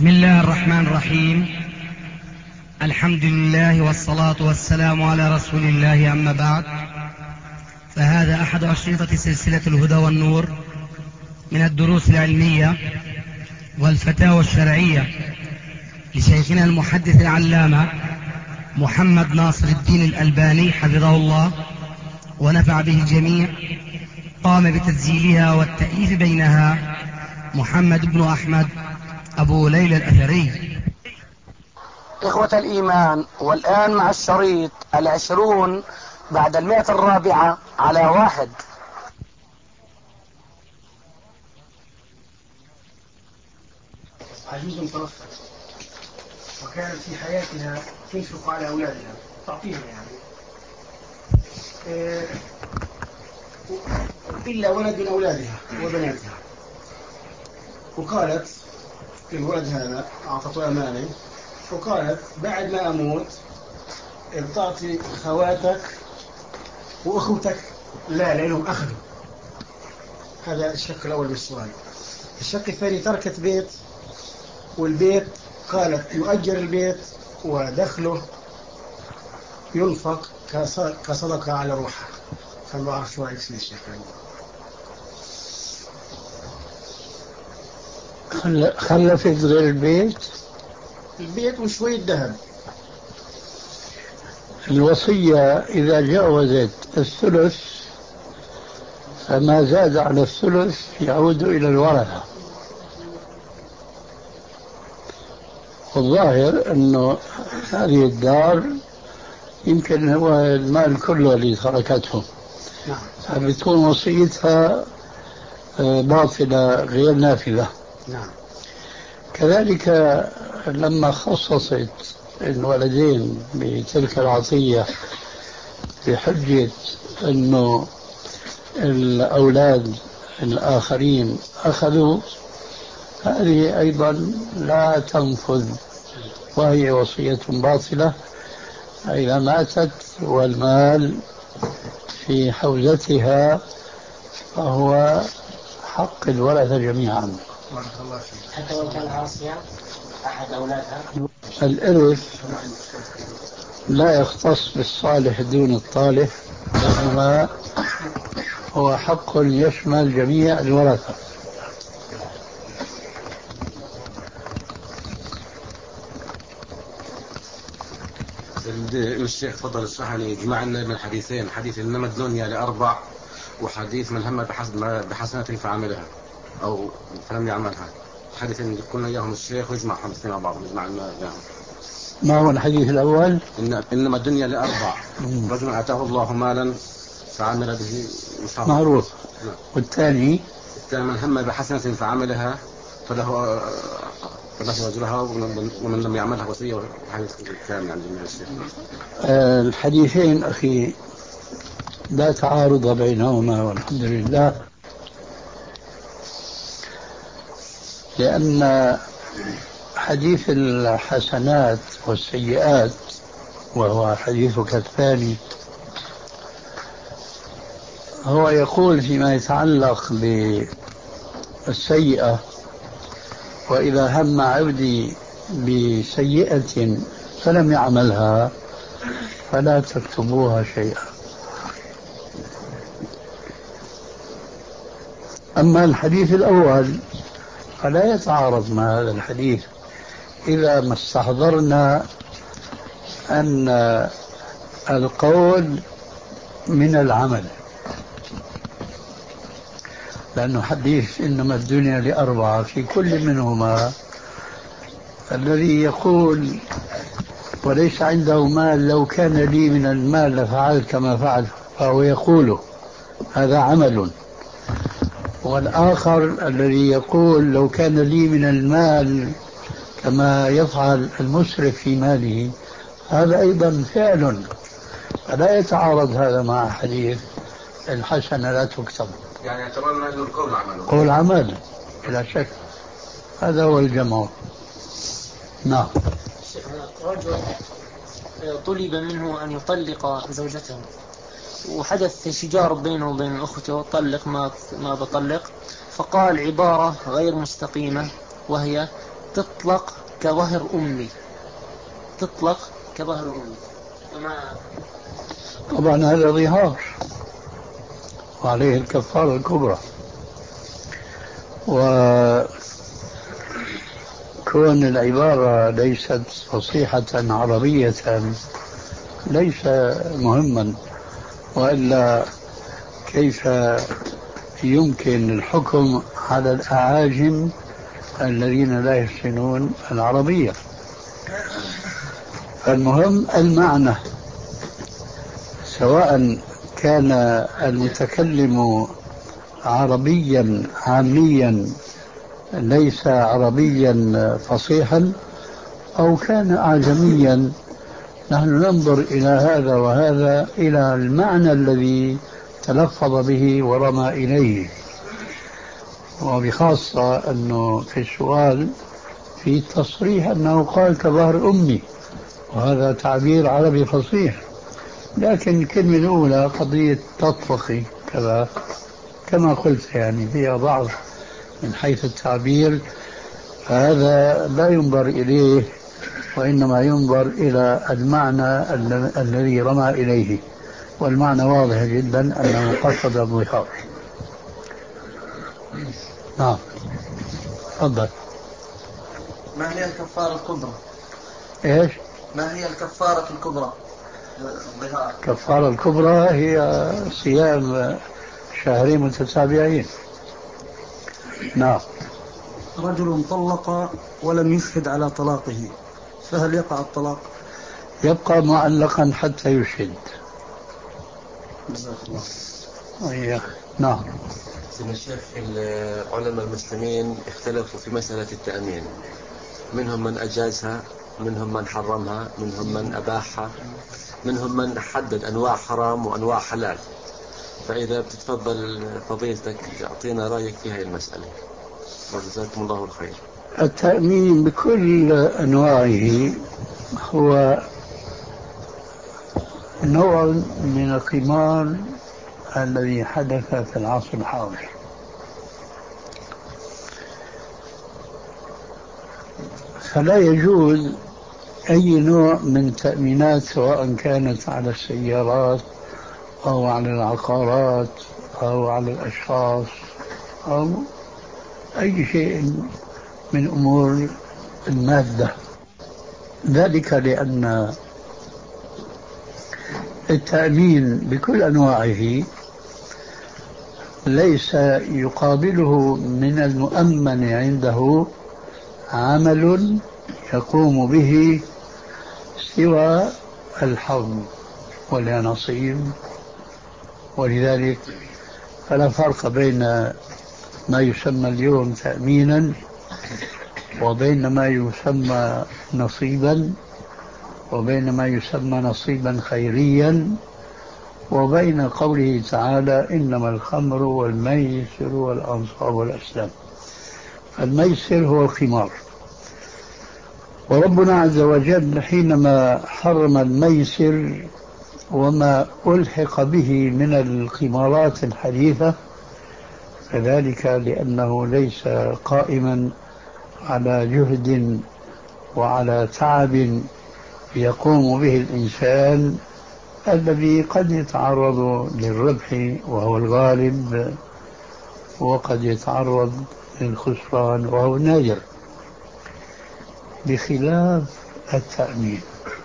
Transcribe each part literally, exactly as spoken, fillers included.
بسم الله الرحمن الرحيم. الحمد لله والصلاة والسلام على رسول الله، أما بعد، فهذا أحد أشرطة سلسلة الهدى والنور من الدروس العلمية والفتاوى الشرعية لشيخنا المحدث العلامة محمد ناصر الدين الألباني حفظه الله ونفع به الجميع. قام بتسجيلها والتأليف بينها محمد بن أحمد أبو ليلى الأثري. إخوة الإيمان، والآن مع الشريط العشرون بعد المئة الرابعة على واحد. عجوز متوفى وكانت في حياتها تنفق على أولادها تعطيهم يعني إيه إلا ولد من أولادها وبناتها، وقالت الولد هذا أعطته أمانة، وقالت بعد ما أموت تعطي خواتك وأخوتك لا لأنهم أخذوا. هذا الشق الأول من السؤال. الشق الثاني تركت بيت، والبيت قالت يؤجر البيت ودخله ينفق كصدقة على روحها. فما بعرف شو رأيك في الشيخ. خلفت غير البيت البيت وشوية ذهب. الوصية إذا جاوزت الثلث فما زاد على الثلث يعود إلى الورثة. والظاهر أنه هذه الدار يمكن هو المال كله اللي تركته، فبتكون وصيتها باطلة غير نافذة. نعم. كذلك لما خصصت الولدين بتلك العطية بحجة أنه الأولاد الآخرين أخذوا، هذه أيضا لا تنفذ وهي وصية باطلة. إذا ماتت والمال في حوزتها فهو حق الورثة جميعا. حتى لو كان عاصيا أحد أولادها. الإرث لا يختص بالصالح دون الطالح، إنما هو حق يشمل جميع الورثة. الشيخ فضل اشرح لي يجمع لنا من حديثين، حديث إنما الدنيا لأربع، وحديث من هم بحسنة فعملها أو فلم يعملها. حديث إن كنا إياهم الشيخ ويجمع حديثين مع بعض، يجمع لنا إياهم. ما هو الحديث الأول؟ إن إنما الدنيا لأربع، رجل آتاه الله مالا فعمل به مصاب. معروف. والثاني؟ الثاني من هم بحسنة فعملها فله فله أجرها، ومن لم يعملها وصية. حديث كامل عند الشيخ. آه الحديثين أخي لا تعارض بينهما والحمد لله، لأن حديث الحسنات والسيئات وهو حديثك الثاني هو يقول فيما يتعلق بالسيئة: وإذا هم عبدي بسيئة فلم يعملها فلا تكتبوها شيئا. أما الحديث الأول فلا يتعارض مع هذا الحديث إذا ما استحضرنا أن القول من العمل، لأنه حديث إنما الدنيا لأربعة في كل منهما الذي يقول وليس عنده مال لو كان لي من المال لفعلت كما فعل، فهو يقوله هذا عمل. والآخر الذي يقول لو كان لي من المال كما يفعل المسرف في ماله، هذا أيضا فعل. فلا يتعارض هذا مع حديث الحسنة لا تكتب، يعني اعتبرنا أنه القول عمل. قول عمل بلا شك، هذا هو الجمع. نعم. رجل طلب منه أن يطلق زوجته، وحدث شجار بينه وبين أخته: طلق ما ما بطلق. فقال عبارة غير مستقيمة، وهي: تطلق كظهر أمي، تطلق كظهر أمي. وما طبعا هذا ظهار وعليه الكفارة الكبرى. وكون العبارة ليست فصيحة عربية ليس مهما، وإلا كيف يمكن الحكم على الأعاجم الذين لا يحسنون العربية؟ المهم المعنى، سواء كان المتكلم عربيا عاميا ليس عربيا فصيحا أو كان أعجميا، نحن ننظر إلى هذا وهذا إلى المعنى الذي تلفظ به ورمى إليه. وبخاصة أنه في السؤال في تصريح أنه قال كظهر أمي، وهذا تعبير عربي فصيح. لكن الكلمة الأولى قضية تطلقي كذا كما قلت يعني فيها ضعف من حيث التعبير، هذا لا ينظر إليه، وإنما ينظر إلى المعنى الذي رمى إليه، والمعنى واضح جدا أنه قصد الظهار. نعم تفضل. ما هي الكفارة الكبرى؟ إيش؟ ما هي الكفارة الكبرى؟ الظهار. الكفارة الكبرى هي صيام شهرين متتابعين. نعم. رجل طلق ولم يشهد على طلاقه، فهل يقع الطلاق؟ يبقى معلقا حتى يشهد. جزاك الله. أيه. نعم. سيدنا الشيخ، العلماء المسلمين اختلفوا في مسألة التأمين، منهم من أجازها، منهم من حرمها، منهم من أباحها، منهم من حدد أنواع حرام وأنواع حلال. فإذا بتتفضل فضيلتك تعطينا رأيك في هذه المسألة، وجزاكم الله الخير. التأمين بكل أنواعه هو نوع من القمار الذي حدث في العصر الحاضر. فلا يجوز أي نوع من تأمينات، سواء كانت على السيارات أو على العقارات أو على الأشخاص أو أي شيء من أمور المادة. ذلك لأن التأمين بكل أنواعه ليس يقابله من المؤمن عنده عمل يقوم به سوى الحظ واليانصيب. ولذلك فلا فرق بين ما يسمى اليوم تأمينا وبين ما يسمى نصيبا، وبين ما يسمى نصيبا خيريا، وبين قوله تعالى إنما الخمر والميسر والأنصاب والأسلام. الميسر هو القمار، وربنا عز وجل حينما حرم الميسر وما ألحق به من القمارات الحديثة فذلك لأنه ليس قائما على جهد وعلى تعب يقوم به الإنسان الذي قد يتعرض للربح وهو الغالب، وقد يتعرض للخسران وهو النادر، بخلاف التأمين.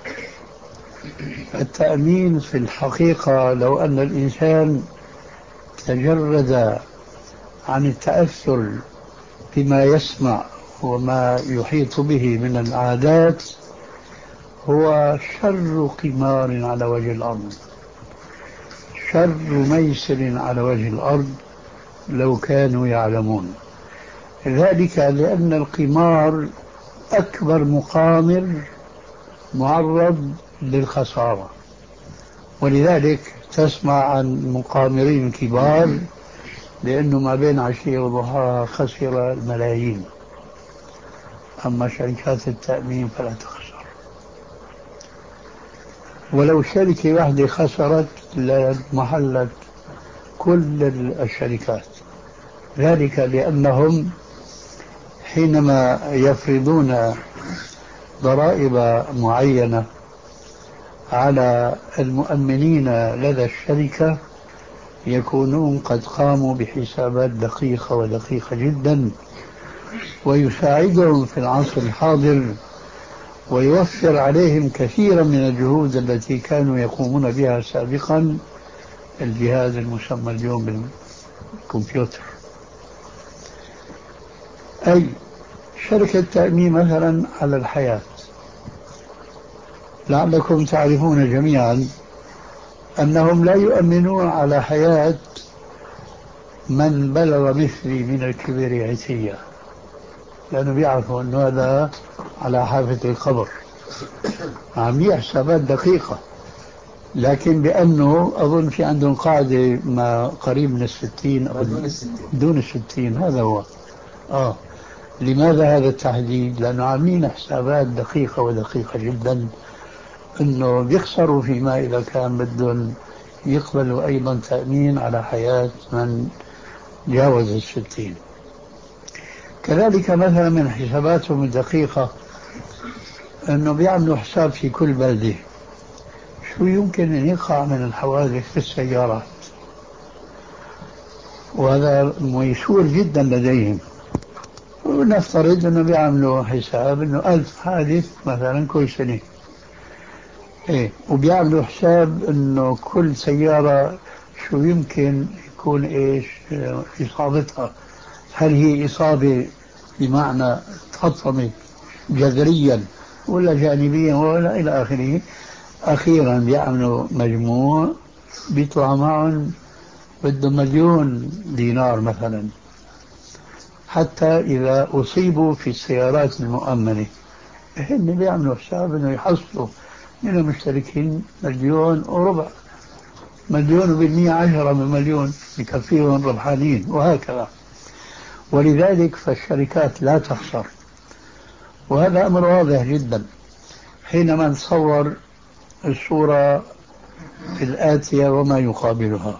التأمين في الحقيقة لو أن الإنسان تجرد عن التأثر بما يسمع وما يحيط به من العادات هو شر قمار على وجه الأرض، شر ميسر على وجه الأرض لو كانوا يعلمون. ذلك لأن القمار أكبر مقامر معرض للخسارة، ولذلك تسمع عن مقامرين كبار لأنه ما بين عشية وضحاها خسر الملايين، أما شركات التأمين فلا تخسر. ولو شركة واحدة خسرت لمحلت كل الشركات، ذلك لأنهم حينما يفرضون ضرائب معينة على المؤمنين لدى الشركة يكونون قد قاموا بحسابات دقيقة ودقيقة جدا، ويساعدهم في العصر الحاضر ويوفر عليهم كثيرا من الجهود التي كانوا يقومون بها سابقا الجهاز المسمى اليوم بالكمبيوتر. أي شركة تأمين مثلا على الحياة، لعلكم تعرفون جميعا أنهم لا يؤمنون على حياة من بلغ مثلي من الكبريائية، لأنه بيعرفوا أنه هذا على حافة القبر، عاملين حسابات دقيقة. لكن بأنه أظن في عندهم قاعدة ما قريب من الستين أو دون الستين دون الستين، هذا هو. آه لماذا هذا التحديد؟ لأنه عاملين حسابات دقيقة ودقيقة جدا أنه بيخسروا فيما إذا كان بدهم يقبلوا أيضا تأمين على حياة من جاوز الستين. كذلك مثلا من حساباتهم الدقيقة أنه بيعملوا حساب في كل بلدة شو يمكن أن يقع من الحوادث في السيارات، وهذا ميسور جدا لديهم. ونفترض أنه بيعملوا حساب أنه ألف حادث مثلا كل سنة، إيه، وبيعملوا حساب أنه كل سيارة شو يمكن يكون إيش إصابتها، هل هي إصابة بمعنى تحطمت جذريا ولا جانبيا ولا إلى آخره. أخيرا بيعملوا مجموع بيطلع معهم بده مليون دينار مثلا، حتى إذا أصيبوا في السيارات المؤمنة هن بيعملوا حساب أنه يحصلوا من المشتركين مليون وربع، مليون وبالمئة عشرة من مليون يكفيهم ربحانين، وهكذا. ولذلك فالشركات لا تخسر، وهذا أمر واضح جدا حينما نتصور الصورة الآتية وما يقابلها.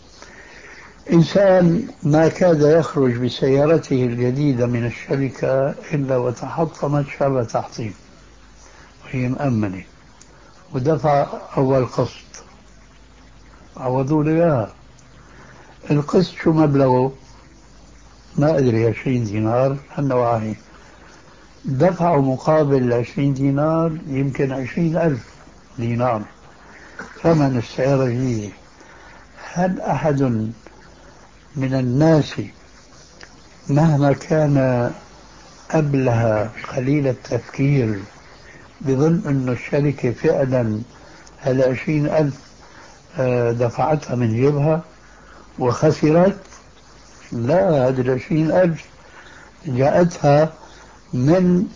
إنسان ما كاد يخرج بسيارته الجديدة من الشركة إلا وتحطمت شر تحطيم، وهي مأمنة، ودفع أول قسط عوضوا له إياها. القسط شو مبلغه؟ ما أدري، عشرين دينار هالنوعية. دفعوا مقابل العشرين دينار يمكن عشرين ألف دينار ثمن السيارة الجديدة. هل أحد من الناس مهما كان أبله قليل التفكير بظن أن الشركة فعلا هالعشرين ألف دفعتها من جيبها وخسرت؟ لا، هذه العشرين ألف جاءتها من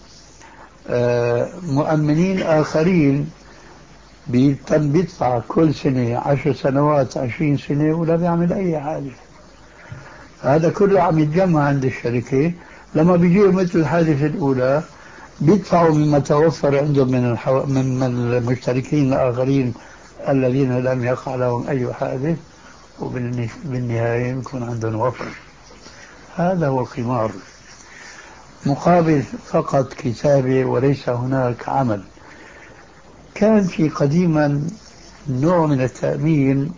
مؤمنين آخرين بيتم بيدفع كل سنة عشر سنوات عشرين سنة ولا بيعمل أي حاجة. هذا كله عم يتجمع عند الشركة، لما بيجيوا مثل الحادثة الأولى بيدفعوا مما توفر عندهم من الحو... من المشتركين الآخرين الذين لم يقع لهم أي حادث، وبالنهاية يكون عندهم وفر. هذا هو القمار، مقابل فقط كتابة وليس هناك عمل. كان في قديما نوع من التأمين،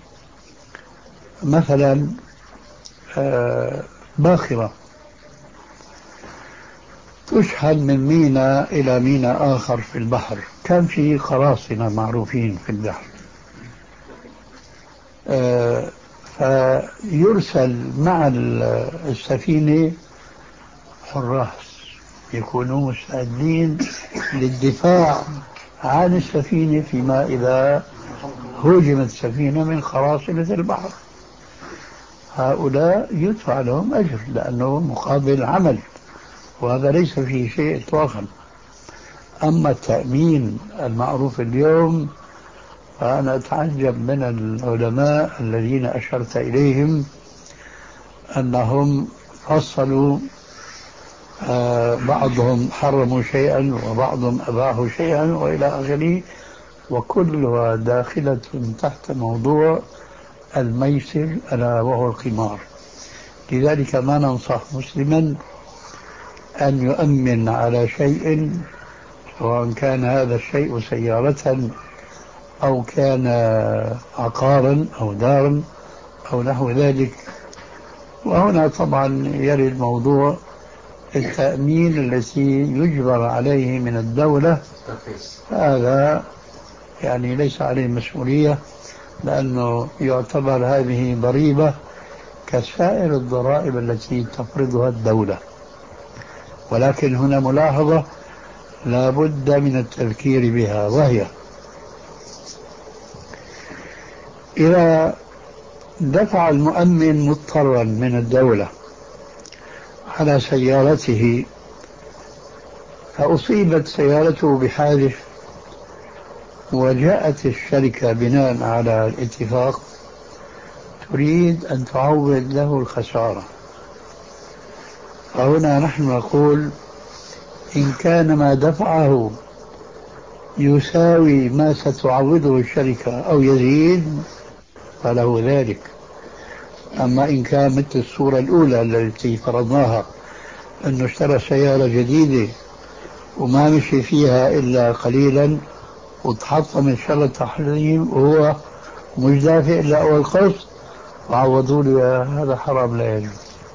مثلا باخرة تشحن من ميناء إلى ميناء آخر في البحر، كان في قراصنة معروفين في البحر، فيرسل مع السفينة حراس يكونوا مستعدين للدفاع عن السفينة فيما إذا هجمت السفينة من قراصنة البحر. هؤلاء يدفع لهم أجر لأنه مقابل عمل، وهذا ليس فيه شيء إطلاقا. أما التأمين المعروف اليوم فأنا أتعجب من العلماء الذين أشرت إليهم أنهم فصلوا، آه بعضهم حرموا شيئا وبعضهم أباحوا شيئا وإلى آخره، وكلها داخلة تحت موضوع الميسر ألا وهو القمار. لذلك ما ننصح مسلما أن يؤمن على شيء، سواء كان هذا الشيء سيارة أو كان عقارا أو دارا أو نحو ذلك. وهنا طبعا يرد موضوع التأمين الذي يجبر عليه من الدولة، هذا يعني ليس عليه مسؤولية، لأنه يعتبر هذه ضريبة كسائر الضرائب التي تفرضها الدولة. ولكن هنا ملاحظة لا بد من التذكير بها، وهي إذا دفع المؤمن مضطرا من الدولة على سيارته فأصيبت سيارته بحادث وجاءت الشركة بناء على الاتفاق تريد أن تعوض له الخسارة، فهنا نحن نقول إن كان ما دفعه يساوي ما ستعوضه الشركة أو يزيد فله ذلك. أما إن كان مثل الصورة الأولى التي فرضناها أنه اشترى سيارة جديدة وما مشي فيها إلا قليلا وتحطم إن شاء الله تحريم وهو مش دافع إلا أول قسط وعوضوا له، هذا حرام لا يجوز.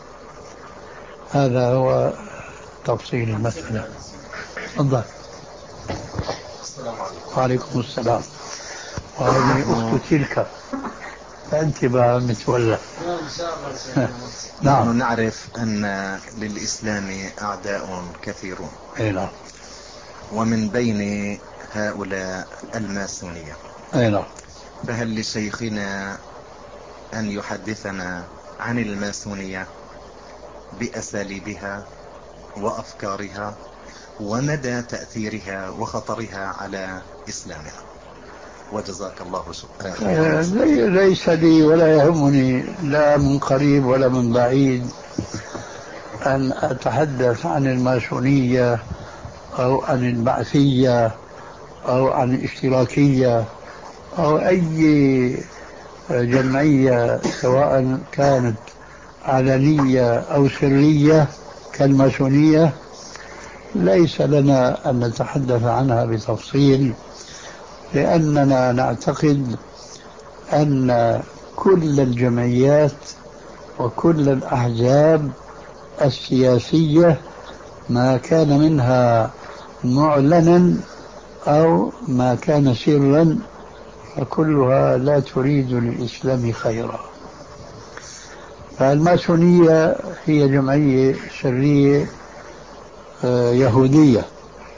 هذا هو تفصيل المسألة. تفضل. السلام عليكم. وعليكم السلام. وهذه أخت تلك فأنت بقى متولى. نحن نعرف أن للإسلام أعداء كثيرون، نعم، ومن بين هؤلاء الماسونية. نعم. فهل لشيخنا أن يحدثنا عن الماسونية بأساليبها وأفكارها ومدى تأثيرها وخطرها على إسلامنا؟ وجزاك الله خيرا. ليس لي ولا يهمني لا من قريب ولا من بعيد أن أتحدث عن الماسونية أو عن البعثية أو عن الاشتراكية أو أي جمعية سواء كانت علنية أو سرية كالماسونية. ليس لنا أن نتحدث عنها بتفصيل، لأننا نعتقد أن كل الجمعيات وكل الأحزاب السياسية ما كان منها معلنا أو ما كان سرا فكلها لا تريد للإسلام خيرا. فالماسونية هي جمعية سرية يهودية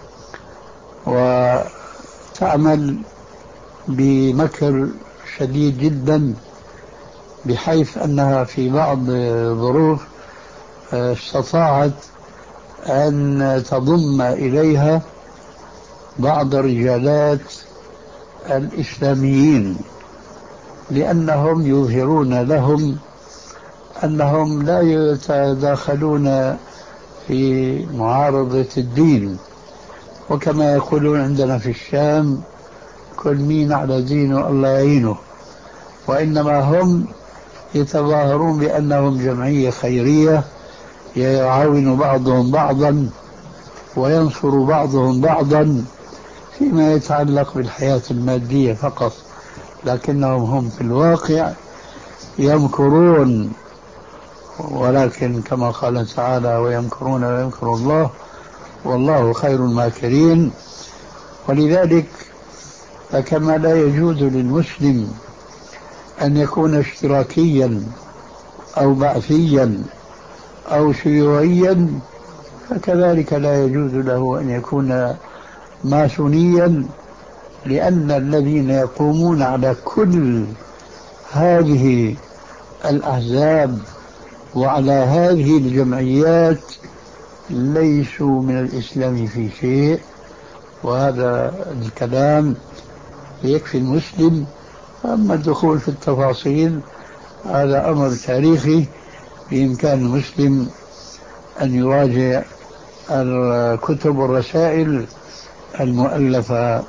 وتعمل بمكر شديد جدا، بحيث أنها في بعض الظروف استطاعت أن تضم إليها بعض الرجالات الإسلاميين، لأنهم يظهرون لهم أنهم لا يتداخلون في معارضة الدين، وكما يقولون عندنا في الشام كل مين على دينه الله يعينه، وإنما هم يتظاهرون بأنهم جمعية خيرية يعاون بعضهم بعضا وينصر بعضهم بعضا فيما يتعلق بالحياة المادية فقط، لكنهم هم في الواقع يمكرون، ولكن كما قال تعالى ويمكرون ويمكر الله والله خير الماكرين. ولذلك فكما لا يجوز للمسلم أن يكون اشتراكيا أو بعثيا أو شيوعيا، فكذلك لا يجوز له أن يكون ماسونيا، لأن الذين يقومون على كل هذه الأحزاب وعلى هذه الجمعيات ليسوا من الإسلام في شيء. وهذا الكلام يكفي المسلم. أما الدخول في التفاصيل هذا أمر تاريخي بإمكان المسلم أن يراجع الكتب والرسائل المؤلفة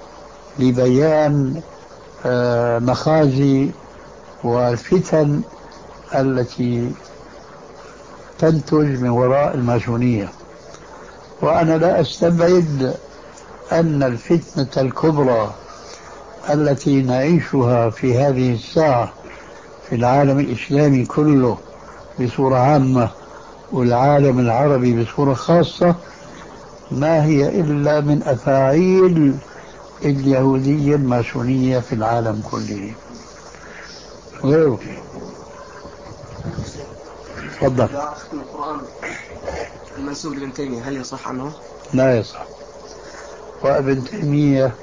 لبيان مخازي والفتن التي تنتج من وراء الماسونية. وأنا لا أستبعد أن الفتنة الكبرى التي نعيشها في هذه الساعة في العالم الإسلامي كله بصورة عامة والعالم العربي بصورة خاصة ما هي إلا من أفاعيل اليهودية الماسونية في العالم كله غيره. تفضل. القرآن المنسوب لابن تيمية هل يصح عنه؟ لا يصح. وابن تيمية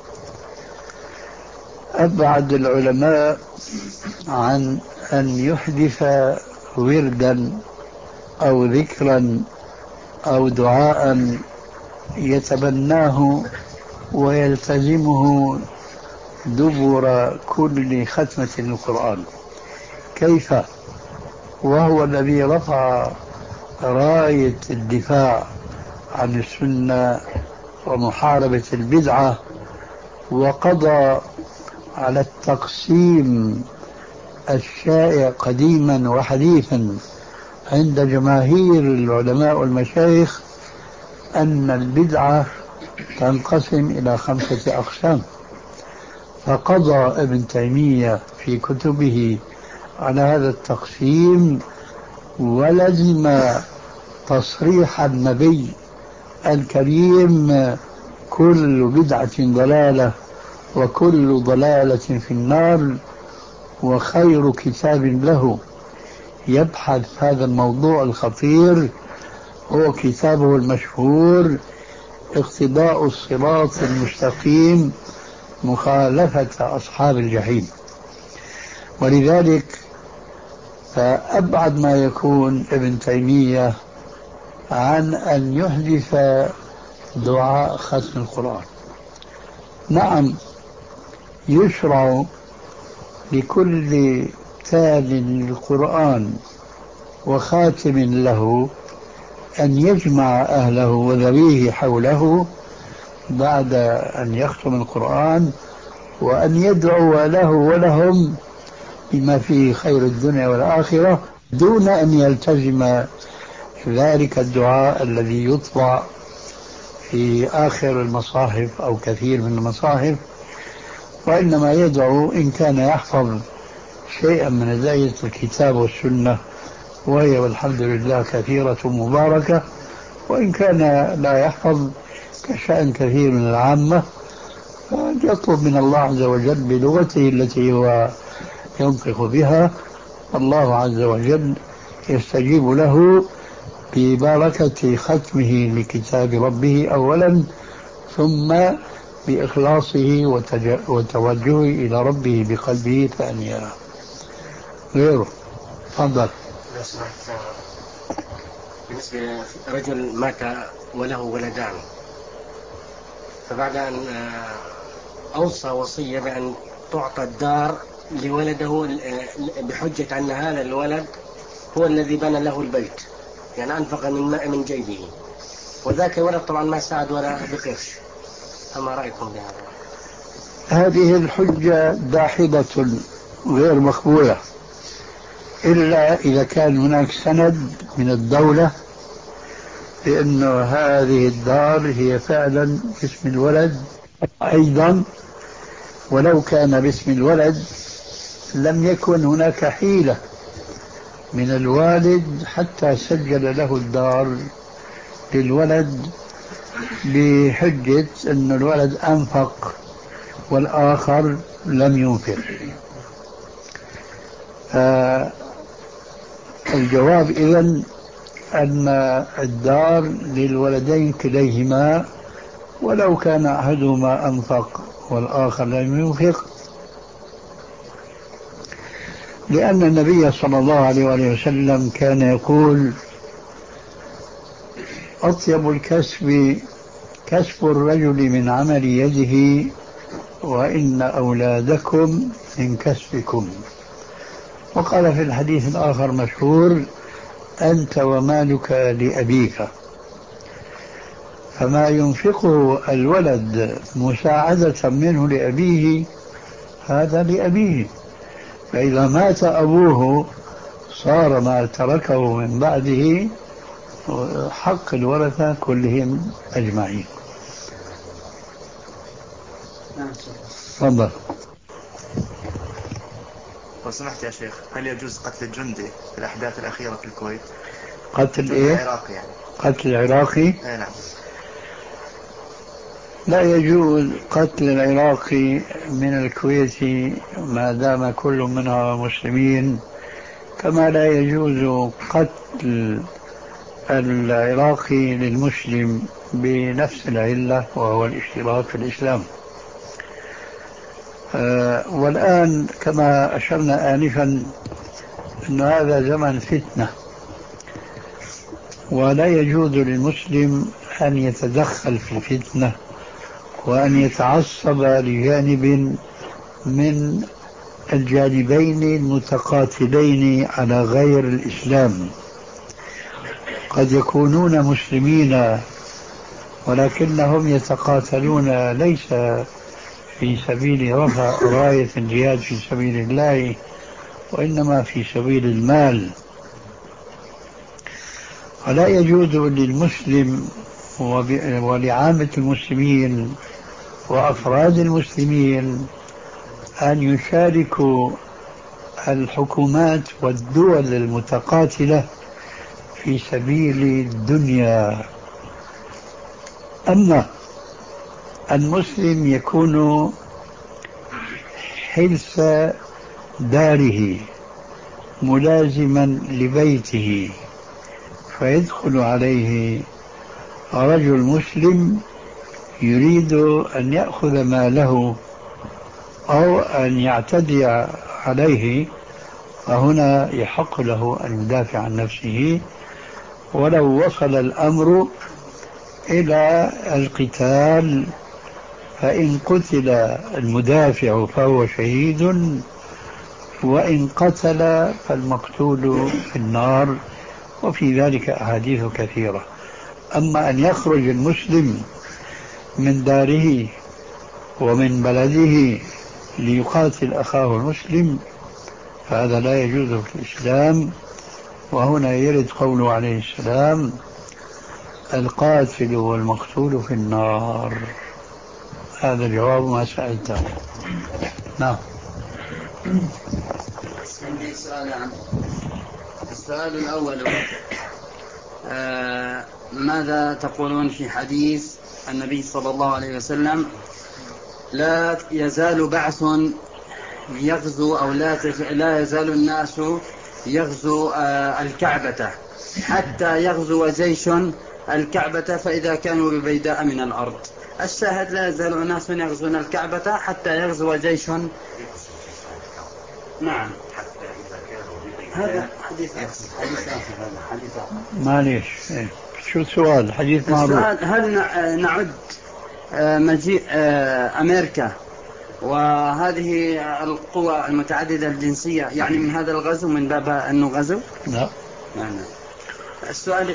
أبعد العلماء عن أن يحدث وردا أو ذكرا أو دعاء يتبناه ويلتزمه دبر كل ختمة للقرآن. كيف وهو الذي رفع راية الدفاع عن السنة ومحاربة البدعة وقضى على التقسيم الشائع قديما وحديثا عند جماهير العلماء والمشايخ أن البدعة تنقسم إلى خمسة أقسام. فقضى ابن تيمية في كتبه على هذا التقسيم ولزم تصريح النبي الكريم كل بدعة ضلالة وكل ضلالة في النار، وخير كتاب له يبحث هذا الموضوع الخطير هو كتابه المشهور اقتضاء الصراط المستقيم مخالفة أصحاب الجحيم. ولذلك فأبعد ما يكون ابن تيمية عن أن يحدث دعاء ختم القرآن. نعم يشرع لكل تال للقرآن وخاتم له أن يجمع أهله وذويه حوله بعد أن يختم القرآن وأن يدعو له ولهم بما فيه خير الدنيا والآخرة دون أن يلتزم ذلك الدعاء الذي يطبع في آخر المصاحف أو كثير من المصاحف، وإنما يدعو إن كان يحفظ شيئا من هداية الكتاب والسنة وهي والحمد لله كثيرة مباركة، وإن كان لا يحفظ كشأن كثير من العامة يطلب من الله عز وجل بلغته التي هو ينطق بها. الله عز وجل يستجيب له ببركة ختمه لكتاب ربه أولا، ثم بإخلاصه وتوجهه إلى ربه بقلبه ثانيا. غيره. تفضل. بالنسبة رجل مات وله ولدان، فبعد أن أوصى وصية بأن تعطى الدار لولده بحجة أن هذا الولد هو الذي بنى له البيت، يعني أنفق من ماء من جيبه، وذاك الولد طبعا ما ساعد ولا بقرش، فما رأيكم بهذا؟ هذه الحجة داحضة غير مقبولة إلا إذا كان هناك سند من الدولة بأن هذه الدار هي فعلا باسم الولد. أيضا ولو كان باسم الولد لم يكن هناك حيلة من الوالد حتى سجل له الدار للولد بحجة أن الولد أنفق والآخر لم ينفق. الجواب إذن أن الدار للولدين كليهما ولو كان أحدهما أنفق والآخر لم ينفق، لأن النبي صلى الله عليه وآله وسلم كان يقول أطيب الكسب كسب الرجل من عمل يده وإن أولادكم من كسبكم. وقال في الحديث الآخر مشهور أنت ومالك لأبيك. فما ينفقه الولد مساعدة منه لأبيه هذا لأبيه، فإذا مات أبوه صار ما تركه من بعده حق الورثة كلهم أجمعين. تفضل. لو سمحت يا شيخ، هل يجوز قتل الجندي في الأحداث الأخيرة في الكويت؟ قتل إيه؟ العراقي يعني. قتل العراقي؟ اي نعم. لا يجوز قتل العراقي من الكويت ما دام كل منها مسلمين، كما لا يجوز قتل العراقي للمسلم بنفس العلة وهو الاشتراك في الإسلام. أه والآن كما أشرنا آنفا أن هذا زمن فتنة، ولا يجوز للمسلم أن يتدخل في الفتنة وأن يتعصب لجانب من الجانبين المتقاتلين على غير الإسلام. قد يكونون مسلمين ولكنهم يتقاتلون ليس في سبيل رفع راية الجهاد في سبيل الله، وإنما في سبيل المال. ولا يجوز للمسلم ولعامة المسلمين وأفراد المسلمين أن يشاركوا الحكومات والدول المتقاتلة في سبيل الدنيا. أما المسلم يكون حلف داره ملازما لبيته، فيدخل عليه رجل مسلم يريد أن يأخذ ماله أو أن يعتدي عليه، فهنا يحق له أن يدافع عن نفسه، ولو وصل الأمر إلى القتال فإن قتل المدافع فهو شهيد، وإن قتل فالمقتول في النار، وفي ذلك أحاديث كثيرة. أما أن يخرج المسلم من داره ومن بلده ليقاتل أخاه المسلم فهذا لا يجوز في الإسلام. وهنا يرد قوله عليه السلام: القاتل والمقتول في النار. هذا جواب ما سألته. نعم. عندي سؤالان. السؤال الأول: آه ماذا تقولون في حديث النبي صلى الله عليه وسلم: لا يزال بعث يغزو أو لا, لا يزال الناس يغزو آه الكعبة حتى يغزو جيش الكعبة فإذا كانوا ببيداء من الأرض؟ الشاهد: لا يزال الناس يغزون الكعبة حتى يغزو جيش. نعم. هذا حديث حديث هذا حديث معليش. شو السؤال؟ حديث معروف. السؤال: هل نعد مجيء أمريكا وهذه القوى المتعددة الجنسية يعني من هذا الغزو من باب أنه غزو؟ لا. نعم. السؤال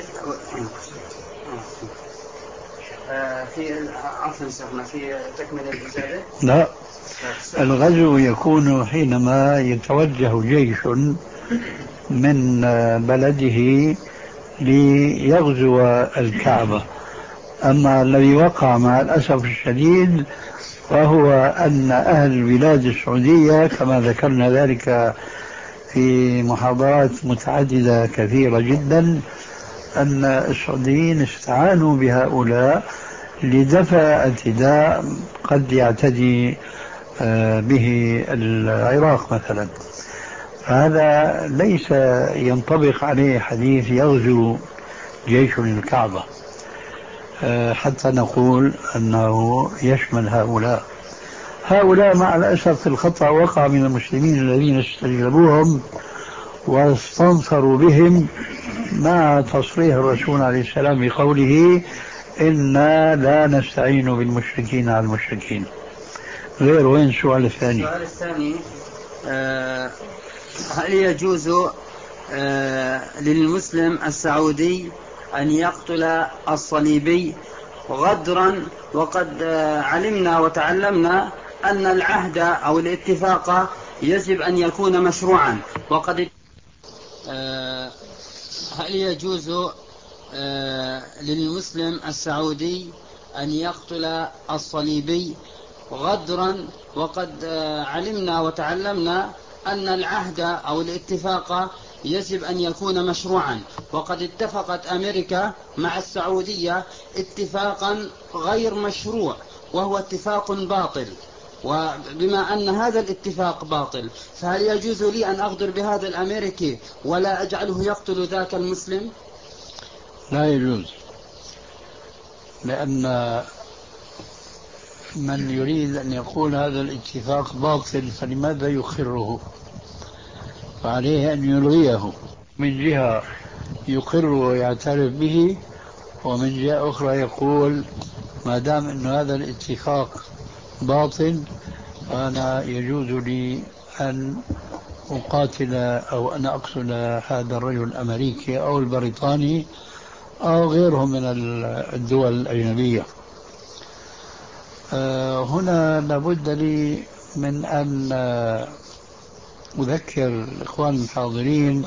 في عفوا شيخنا في تكمل الإجابة. لا، الغزو يكون حينما يتوجه جيش من بلده ليغزو الكعبة. أما الذي وقع مع الأسف الشديد وهو أن أهل البلاد السعودية كما ذكرنا ذلك في محاضرات متعددة كثيرة جدا، أن السعوديين استعانوا بهؤلاء لدفع اعتداء قد يعتدي به العراق مثلا. هذا ليس ينطبق عليه حديث يغزو جيش الكعبة حتى نقول أنه يشمل هؤلاء. هؤلاء مع الأسف الخطأ وقع من المسلمين الذين استجلبوهم واستنصروا بهم مع تصريح الرسول عليه السلام بقوله: إنا لا نستعين بالمشركين على المشركين. غير. وين السؤال الثاني؟ السؤال الثاني: آه هل يجوز آه للمسلم السعودي أن يقتل الصليبي غدرا، وقد آه علمنا وتعلمنا أن العهد أو الاتفاق يجب أن يكون مشروعا، وقد آه هل يجوز للمسلم السعودي أن يقتل الصليبي غدرا، وقد علمنا وتعلمنا أن العهد أو الاتفاق يجب أن يكون مشروعا، وقد اتفقت أمريكا مع السعودية اتفاقا غير مشروع وهو اتفاق باطل. وبما أن هذا الاتفاق باطل فهل يجوز لي أن أغدر بهذا الأمريكي ولا أجعله يقتل ذاك المسلم؟ لا يجوز، لأن من يريد أن يقول هذا الاتفاق باطل فلماذا يقره؟ فعليه أن يلغيه، من جهة يقر ويعترف به، ومن جهة أخرى يقول ما دام أن هذا الاتفاق باطل فأنا يجوز لي أن أقاتل أو أن أقتل هذا الرجل الأمريكي أو البريطاني أو غيرهم من الدول الأجنبية. هنا لابد لي من أن أذكر الإخوان الحاضرين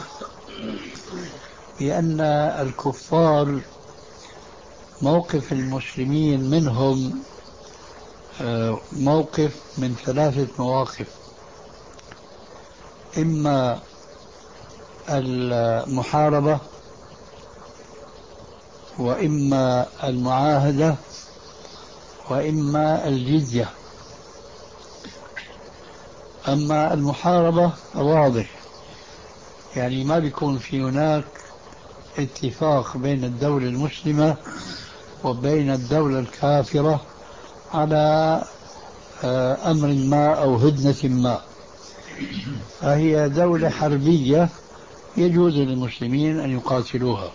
بأن الكفار موقف المسلمين منهم موقف من ثلاثة مواقف: إما المحاربة، وإما المعاهدة، وإما الجزية. أما المحاربة واضح، يعني ما بيكون في هناك اتفاق بين الدولة المسلمة وبين الدولة الكافرة على أمر ما أو هدنة ما، فهي دولة حربية يجوز للمسلمين أن يقاتلوها.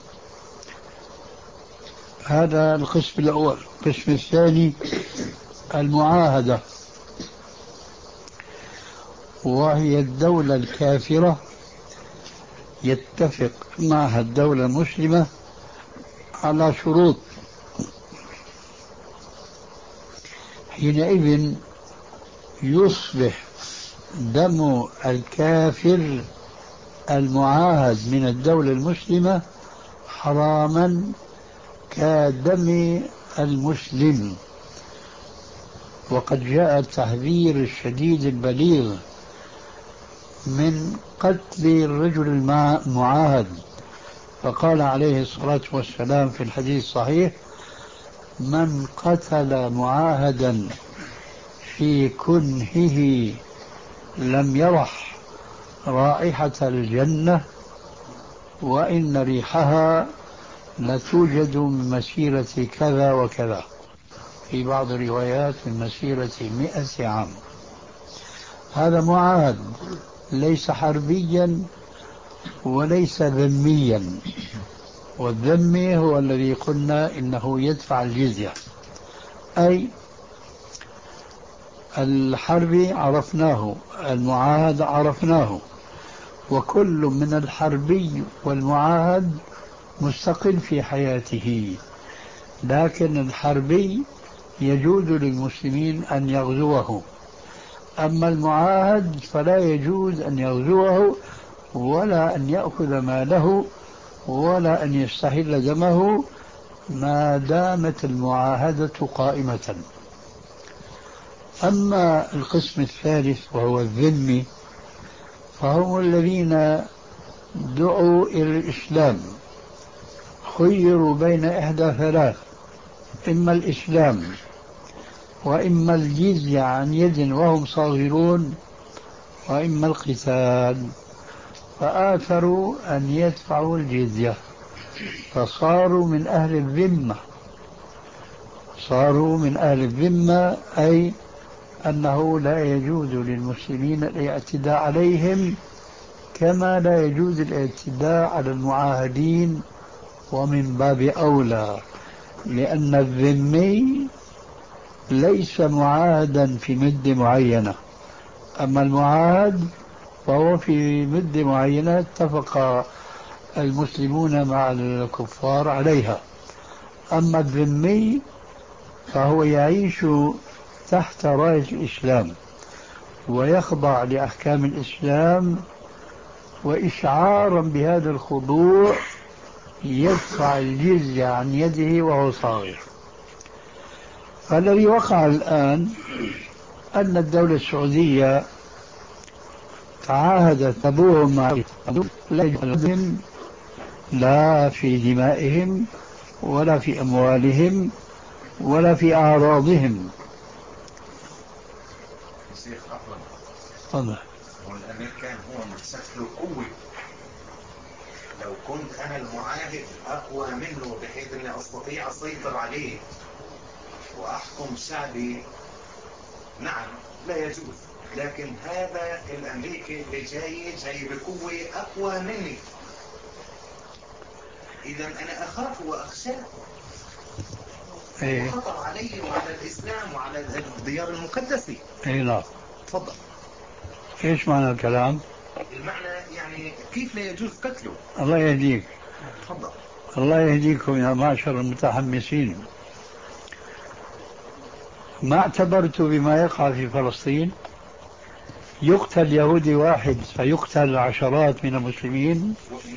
هذا القسم الأول. القسم الثاني المعاهدة، وهي الدولة الكافرة يتفق معها الدولة المسلمة على شروط، حينئذ يصبح دم الكافر المعاهد من الدولة المسلمة حراما كدم المسلم. وقد جاء التحذير الشديد البليغ من قتل الرجل المعاهد، فقال عليه الصلاة والسلام في الحديث الصحيح: من قتل معاهدا في كنهه لم يرح رائحة الجنة وإن ريحها لتوجد من مسيرة كذا وكذا، في بعض الروايات من مسيرة مئة عام. هذا معاهد ليس حربيا وليس ذميا، والذمي هو الذي قلنا إنه يدفع الجزية. أي الحربي عرفناه، المعاهد عرفناه، وكل من الحربي والمعاهد مستقل في حياته، لكن الحربي يجوز للمسلمين أن يغزوه، أما المعاهد فلا يجوز أن يغزوه ولا أن يأخذ ماله ولا أن يستحل دمه ما دامت المعاهدة قائمة. أما القسم الثالث وهو الذمي فهم الذين دعوا إلى الإسلام، خيروا بين إحدى ثلاث: إما الإسلام، وإما الجزية عن يد وهم صاغرون، وإما القتال، فآثروا أن يدفعوا الجزية، فصاروا من أهل الذمة. صاروا من أهل الذمة أي أنه لا يجوز للمسلمين الاعتداء عليهم، كما لا يجوز الاعتداء على المعاهدين، ومن باب أولى لأن الذمي ليس معاهدا في مدة معينة، أما المعاهد فهو في مدة معينة اتفق المسلمون مع الكفار عليها. أما الذمي فهو يعيش تحت راية الإسلام ويخضع لأحكام الإسلام، وإشعارا بهذا الخضوع يدفع الجزية عن يده وهو صاغر. فالذي وقع الآن أن الدولة السعودية تعاهدت أبوهم مع لا يجعلهم لا في دمائهم ولا في أموالهم ولا في أعراضهم. شيخ عفوا، تفضل. والأمريكان هو مسك له قوة. لو كنت أنا المعاهد أقوى منه بحيث أني أستطيع أسيطر عليه وأحكم شعبي، نعم لا يجوز. لكن هذا الأمريكي اللي جاي جاي بقوة أقوى مني، إذا أنا أخاف وأخشاه. إيه. خطر علي وعلى الإسلام وعلى الديار المقدسة. إيه نعم. تفضل. إيش معنى الكلام؟ المعنى يعني كيف لا يجوز قتله. الله يهديك. تفضل. الله يهديكم يا معشر المتحمسين. ما اعتبرت بما يقع في فلسطين؟ يقتل يهودي واحد فيقتل عشرات من المسلمين.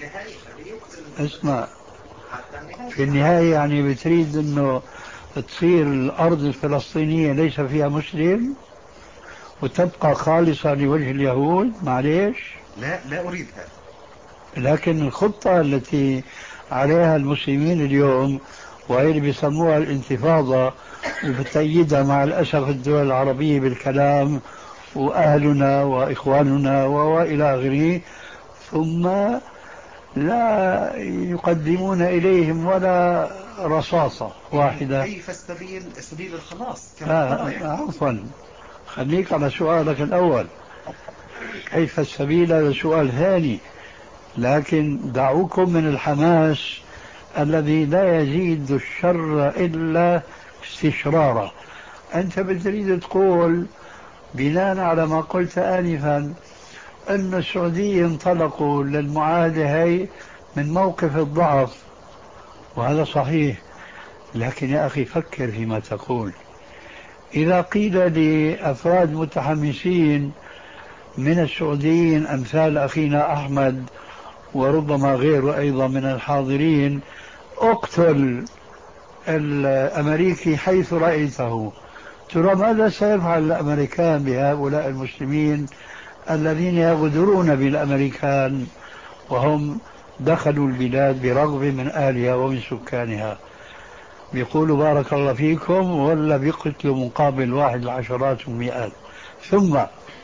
اسمع، في النهاية يعني بتريد انه تصير الارض الفلسطينية ليس فيها مسلم وتبقى خالصة لوجه اليهود؟ معليش، لا لا اريد هذا. لكن الخطة التي عليها المسلمين اليوم وهي اللي بيسموها الانتفاضة وبتأيدها مع الأسف الدول العربية بالكلام وأهلنا وإخواننا وإلى آخره، ثم لا يقدمون إليهم ولا رصاصة واحدة. كيف السبيل سبيل الخلاص؟ آه عفوا، خليك على سؤالك الأول. كيف السبيل؟ هذا سؤال ثاني. لكن دعوكم من الحماس الذي لا يزيد الشر إلا استشرارا. أنت بتريد تقول بناء على ما قلت آنفا أن السعودية انطلقوا للمعاهدة هي من موقف الضعف، وهذا صحيح. لكن يا أخي فكر فيما تقول. إذا قيل لأفراد متحمسين من السعوديين أمثال أخينا أحمد وربما غيره أيضا من الحاضرين اقتل الأمريكي حيث رأيته، ترى ماذا سيفعل الأمريكان بهؤلاء المسلمين الذين يغدرون بالأمريكان وهم دخلوا البلاد برغب من أهلها ومن سكانها؟ بيقولوا بارك الله فيكم ولا بيقتلوا مقابل واحد العشرات والمئات. ثم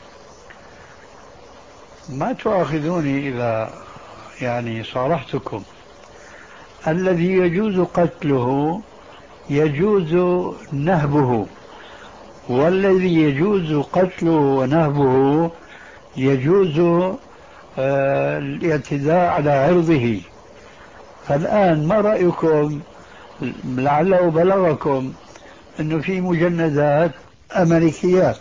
ما تؤاخذوني إذا يعني صارحتكم، الذي يجوز قتله يجوز نهبه، والذي يجوز قتله ونهبه يجوز آه الاعتداء على عرضه. فالآن ما رأيكم، لعله بلغكم أنه في مجندات أمريكيات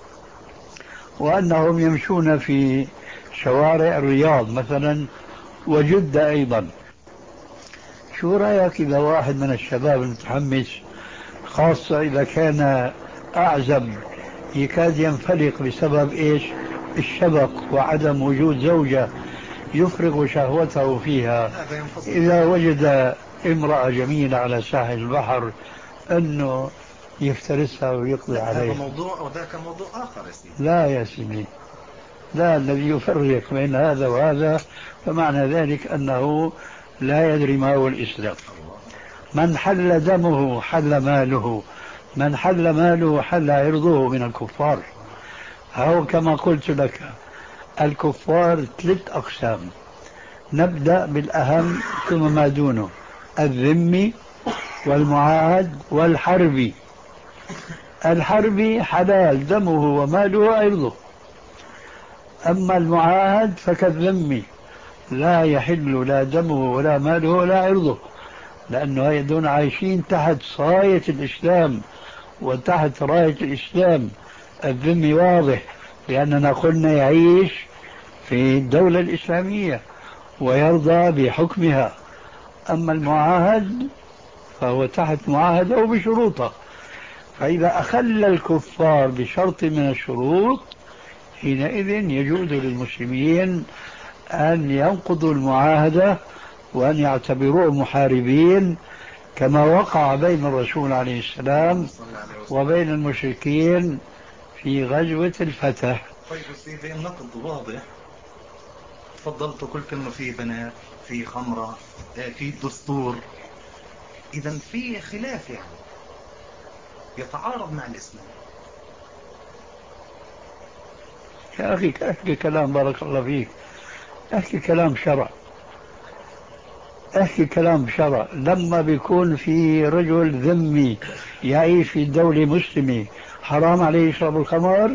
وأنهم يمشون في شوارع الرياض مثلا وجدة أيضا. شو رأيك إذا واحد من الشباب المتحمس، خاصة إذا كان أعزب يكاد ينفلق بسبب إيش؟ الشبق وعدم وجود زوجة يفرغ شهوته فيها، إذا وجد امرأة جميلة على ساحل البحر أنه يفترسها ويقضي عليها؟ هذا موضوع وذاك موضوع آخر يا سيدي. لا يا سيدي، لا، الذي يفرق بين هذا وهذا فمعنى ذلك أنه لا يدري ما هو الإسلام. من حل دمه حل ماله، من حل ماله حل عرضه من الكفار. هو كما قلت لك الكفار ثلاث أقسام، نبدأ بالأهم ثم ما دونه: الذمي والمعاهد والحربي. الحربي حلال دمه وماله وعرضه، أما المعاهد فكالذمي لا يحل لا دمه ولا ماله ولا عرضه، لأنه هيدون عايشين تحت صاية الإسلام وتحت راية الإسلام. الذمي واضح لأننا قلنا يعيش في الدولة الإسلامية ويرضى بحكمها. أما المعاهد فهو تحت معاهدة وبشروطه، فإذا أخل الكفار بشرط من الشروط حينئذ يجوز للمسلمين أن ينقضوا المعاهدة وأن يعتبروه محاربين كما وقع بين الرسول عليه السلام وبين المشركين في غزوة الفتح. طيب سيدي النقد واضح، تفضلت قلت انه في بنات، في خمرة، في دستور، اذا في خلاف يعني يتعارض مع الاسلام. يا أخي احكي كلام بارك الله فيك، احكي كلام شرع، احكي كلام شرع. لما بيكون في رجل ذمي يعيش في دولة مسلمة حرام عليه يشرب الخمر؟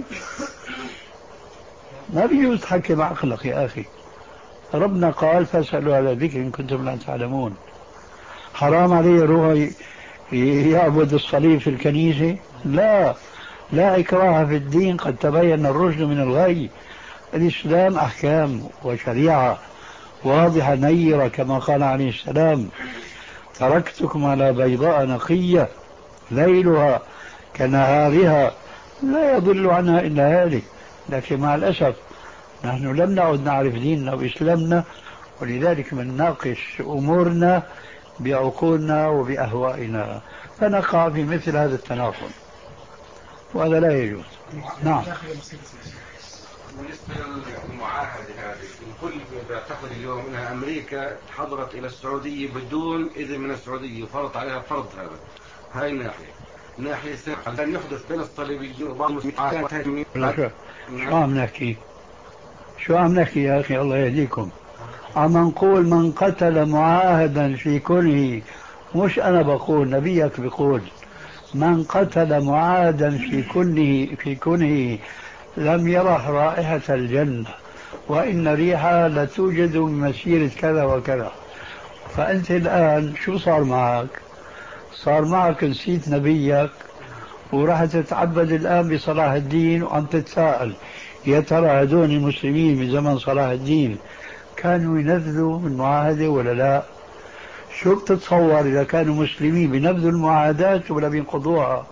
ما بيجوز تحكي بعقلك يا أخي. ربنا قال فاسألوا على ذكر إن كنتم لا تعلمون. حرام عليه يروح يعبد الصليب في الكنيسة؟ لا، لا إكراه في الدين، قد تبين الرشد من الغي. الإسلام أحكام وشريعة واضحة نيرة كما قال عليه السلام: تركتكم على بيضاء نقية ليلها كنهارها لا يضل عنها إلا هالك. لكن مع الأسف نحن لم نعد نعرف ديننا وإسلامنا، ولذلك بنناقش أمورنا بعقولنا وبأهوائنا، فنقع في مثل هذا التناقض، وهذا لا يجوز. نعم. بالنسبة للمعاهدة هذه الكل تعتقد اليوم أنها أمريكا حضرت إلى السعودية بدون إذن من السعودية وفرض عليها فرض هذا. هاي الناحية. الناحية الثانية أن يحدث بين الصليبيين وبعض المسلمين. شو عم نحكي؟ شو عم نحكي يا أخي الله يهديكم؟ عم نقول من قتل معاهدا في كونه، مش أنا بقول، نبيك بقول من قتل معاهدا في كونه في كونه لم يرح رائحة الجنة، وإن ريحها لتوجد من مسيرة كذا وكذا. فأنت الآن شو صار معك؟ صار معك نسيت نبيك وراح تتعبد الآن بصلاح الدين، وعم تتساءل يا ترى هذول المسلمين بزمن صلاح الدين كانوا ينفذوا المعاهدة ولا لا؟ شو بتتصور إذا كانوا مسلمين بينفذوا المعاهدات ولا بينقضوها؟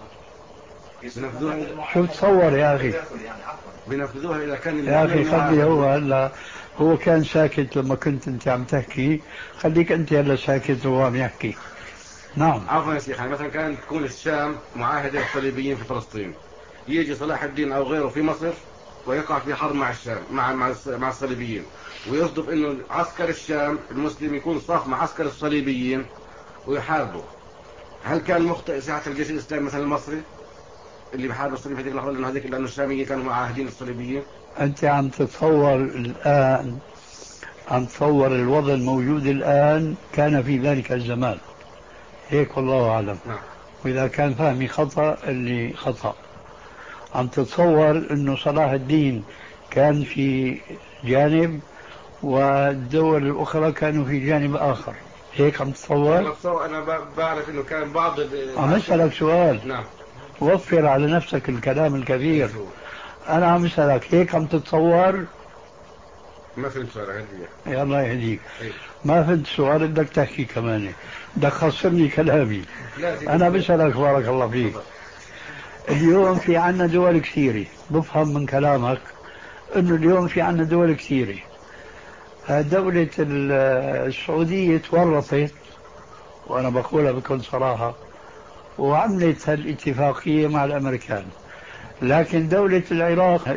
شو بتصور يا أخي؟ بينفذوها إذا كان يا أخي خلي هو هلا، هو كان ساكت لما كنت أنت عم تحكي، خليك أنت هلا ساكت وهو عم يحكي. نعم. عفوا يا شيخ، مثلا كانت تكون الشام معاهدة الصليبيين في فلسطين، يجي صلاح الدين أو غيره في مصر ويقع في حرب مع الشام مع مع مع الصليبيين، ويصدف إنه عسكر الشام المسلم يكون صاف مع عسكر الصليبيين ويحاربوا. هل كان مخطئ ساعة الجيش الإسلامي مثلا المصري اللي بحارب الصليب هذيك اللحظة لأنه هذيك لأنه الشاميين كانوا معاهدين الصليبيين؟ أنت عم تتصور الآن، عم تصور الوضع الموجود الآن كان في ذلك الزمان، هيك والله أعلم. نعم. وإذا كان فهمي خطأ اللي خطأ. عم تتصور أنه صلاح الدين كان في جانب والدول الأخرى كانوا في جانب آخر، هيك عم تتصور؟ أنا بعرف أنه كان بعض. عم أسألك سؤال. نعم. وفر على نفسك الكلام الكثير. أنا عم أسألك هيك عم تتصور؟ ما فهمت سؤال هدية. يا الله يهديك. ما فهمت سؤال، بدك تحكي كمان، بدك خسرني كلامي. أنا بسألك بارك الله فيك. اليوم في عنا دول كثيرة، بفهم من كلامك أنه اليوم في عنا دول كثيرة. دولة السعودية تورطت، وأنا بقولها بكل صراحة، وعملت هالاتفاقية مع الأمريكان. لكن دولة العراق،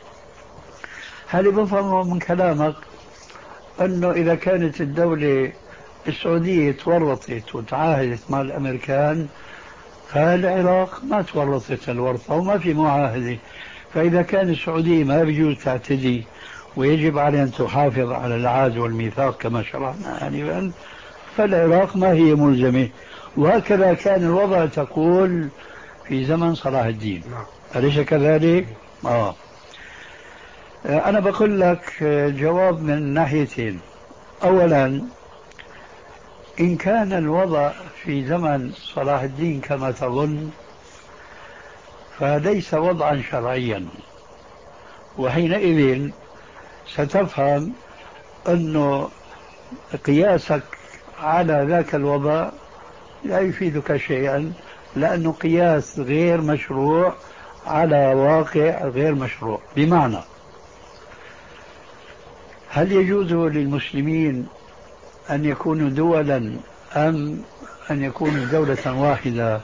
هل بفهمه من كلامك أنه إذا كانت الدولة السعودية تورطت وتعاهدت مع الأمريكان، فالعراق ما تورطت الورطة وما في معاهدة، فإذا كان السعودية ما بيجوز تعتدي ويجب عليها أن تحافظ على العهد والميثاق كما شرعنا آنفا، فالعراق ما هي ملزمة. وهكذا كان الوضع تقول في زمن صلاح الدين، أليس كذلك؟ آه. أنا بقول لك جواب من ناحيتين. أولا، إن كان الوضع في زمن صلاح الدين كما تظن فليس وضعا شرعيا، وحينئذ ستفهم أنه قياسك على ذاك الوضع لا يفيدك شيئا، لأنه قياس غير مشروع على واقع غير مشروع. بمعنى، هل يجوز للمسلمين أن يكونوا دولا أم أن يكونوا دولة واحدة؟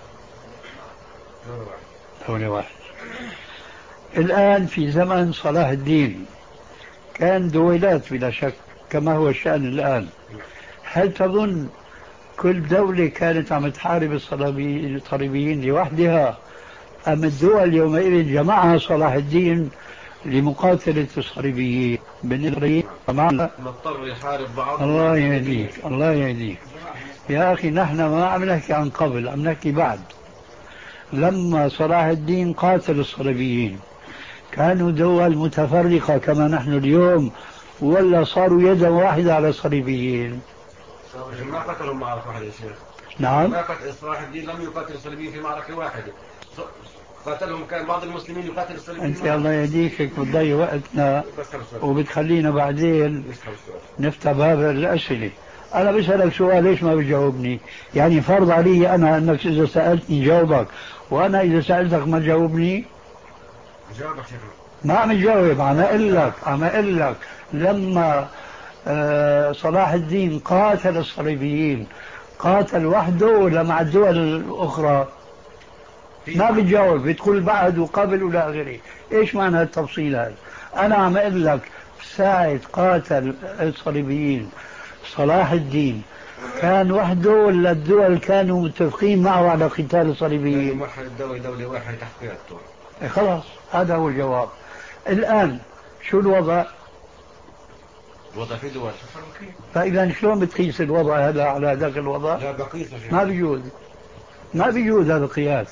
دولة واحدة. الآن في زمن صلاح الدين كان دويلات بلا شك كما هو الشأن الآن. هل تظن كل دولة كانت عم تحارب الصليبيين لوحدها، أم الدول يومئذ جمعها صلاح الدين لمقاتلة الصليبيين؟ بالنسبة نضطر يحارب بعض. الله يهديك الله يهديك يا أخي، نحن ما عم نحكي عن قبل، عم نحكي بعد. لما صلاح الدين قاتل الصليبيين كانوا دول متفرقة كما نحن اليوم، ولا صاروا يدا واحدة على الصليبيين؟ ما قتلهم معركة واحدة يا شيخ. نعم. ما قتل صلاح الدين لم يقاتل الصليبيين في معركة واحدة، قاتلهم كان بعض المسلمين يقاتل الصليبيين. أنت الله يهديك بتضيع وقتنا وبتخلينا بعدين نفتح باب الأسئلة. أنا بسألك سؤال ليش ما بتجاوبني؟ يعني فرض علي أنا أنك إذا سألتني جاوبك، وأنا إذا سألتك ما تجاوبني؟ جاوبك شيخ. ما عم تجاوب. عم أقول لك عم أقول لك لما آه صلاح الدين قاتل الصليبيين قاتل وحده ولا مع الدول الأخرى؟ ما بتجاوب، بتقول بعد وقبل ولا غيره. إيش معنى التفصيل هذا؟ أنا عم أقول لك ساعة قاتل الصليبيين صلاح الدين كان وحده ولا الدول كانوا متفقين معه على قتال الصليبيين؟ واحد الدولة دولة واحدة تحت قيادته. إيه خلاص، هذا هو الجواب. الآن شو الوضع؟ الوضع في دول. فإذا شلون بتقيس الوضع هذا على ذاك الوضع؟ لا بقيس. ما بيجوز، ما بيجوز هذا القياس.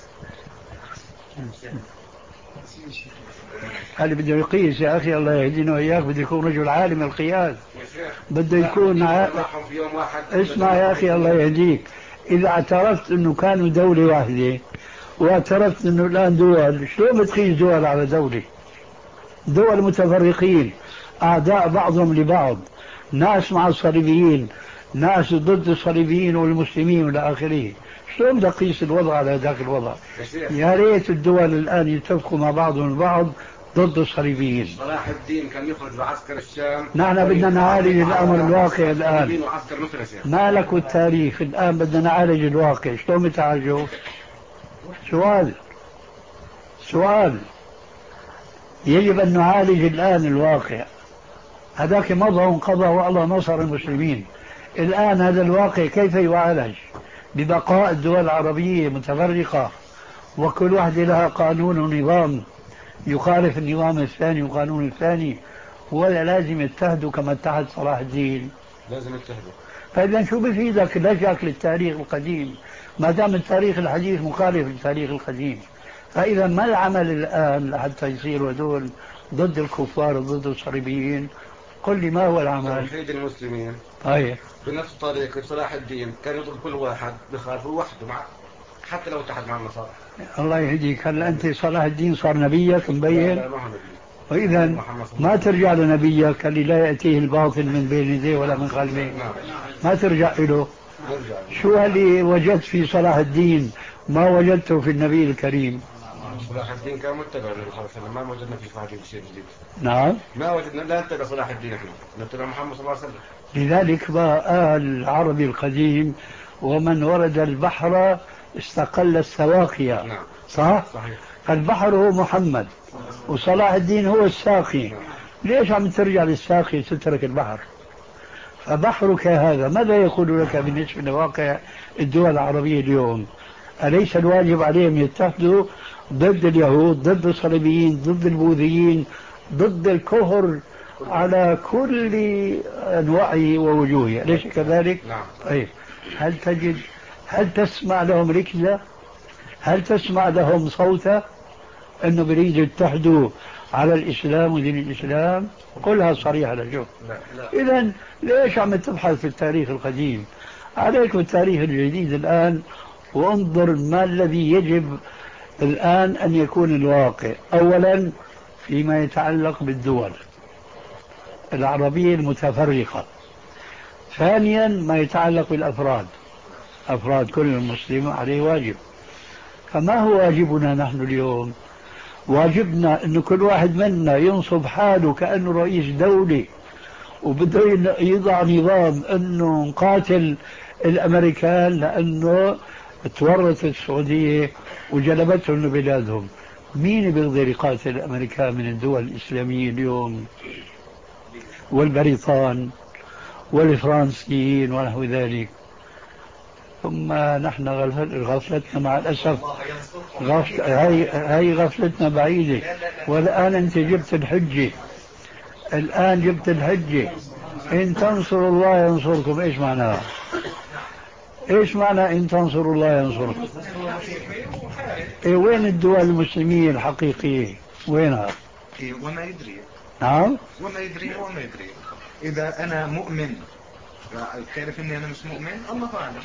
اللي بده يقيس يا أخي الله يهدينا وإياك بده يكون رجل عالم القياس، بده يكون ع... اسمع يا أخي الله يهديك، إذا اعترفت أنه كانوا دولة واحدة واعترفت أنه الآن دول، شلون بتقيس دول على دولة؟ دول متفرقين أعداء بعضهم لبعض، ناس مع الصليبيين، ناس ضد الصليبيين والمسلمين والى آخره. شلون بدي أقيس الوضع على ذاك الوضع؟ يا ريت الدول الآن يتفقوا مع بعضهم البعض ضد الصليبيين. صلاح الدين كان يخرج بعسكر الشام. نحن بدنا نعالج الأمر الواقع الآن، ما لك والتاريخ. الآن بدنا نعالج الواقع. شلون بتعالجه؟ سؤال سؤال يجب أن نعالج الآن الواقع. هذاك مضى وانقضى والله نصر المسلمين. الآن هذا الواقع كيف يعالج؟ ببقاء الدول العربية متفرقة وكل واحدة لها قانون ونظام يخالف النظام الثاني وقانون الثاني، ولا لازم يتحدوا كما اتحد صلاح الدين؟ لازم يتحدوا. فإذا شو بفيدك لجأك للتاريخ القديم ما دام التاريخ الحديث مخالف للتاريخ القديم؟ فإذا ما العمل الآن لحتى يصيروا هذول ضد الكفار وضد الصليبيين؟ قل لي ما هو العمل؟ توحيد المسلمين. أيه. بنفس طريقة صلاح الدين كان يضرب كل واحد بخالفه وحده مع حتى لو اتحد مع النصارى. الله يهديك. هلا أنت صلاح الدين صار نبيك مبين؟ لا ما هو نبي. وإذا ما ترجع لنبيك اللي لا يأتيه الباطل من بين يديه ولا من خلفه، ما ترجع له. شو اللي وجدت في صلاح الدين ما وجدته في النبي الكريم؟ صلاح الدين كان متبع للنبي صلى الله عليه وسلم، ما وجدنا في صلاح الدين شيء جديد. نعم. ما وجدنا لا نتبع صلاح الدين، احنا نتبع محمد صلى الله عليه وسلم. لذلك بقى العربي القديم ومن ورد البحر استقل السواقية. نعم. صح؟ صحيح. البحر هو محمد وصلاح الدين هو الساقي. نعم. ليش عم ترجع للساقي تترك البحر؟ فبحرك هذا ماذا يقول لك بالنسبة لواقع الدول العربية اليوم؟ أليس الواجب عليهم يتحدوا ضد اليهود، ضد الصليبيين، ضد البوذيين، ضد الكفر على كل أنواعه ووجوهه؟ أليس كذلك؟ نعم. طيب هل تجد هل تسمع لهم ركزة؟ هل تسمع لهم صوتا أنه بريد يتحدوا على الإسلام ودين الإسلام؟ قلها صريحة لشوف. إذن ليش عم تبحث في التاريخ القديم؟ عليك بالتاريخ الجديد الآن، وانظر ما الذي يجب الآن أن يكون الواقع. أولا فيما يتعلق بالدول العربية المتفرقة. ثانيا ما يتعلق بالأفراد، أفراد كل مسلم عليه واجب. فما هو واجبنا نحن اليوم؟ واجبنا أن كل واحد منا ينصب حاله كأنه رئيس دولة وبده يضع نظام انه نقاتل الامريكان لانه تورطت السعوديه وجلبتهم لبلادهم. مين بيقدر يقاتل الامريكان من الدول الاسلاميه اليوم والبريطان والفرنسيين ونحو ذلك؟ ثم نحن غفلتنا مع الاسف غفل هاي هاي غفلتنا بعيده. والان انت جبت الحجه، الان جبت الحجه ان تنصروا الله ينصركم. ايش معناها؟ ايش معنى ان تنصروا الله ينصركم؟ إيه وين الدول المسلمين الحقيقيه؟ وينها؟ إيه وما يدري. نعم وما يدري وما يدري. اذا انا مؤمن تعرف اني انا مش مؤمن، الله اعلم.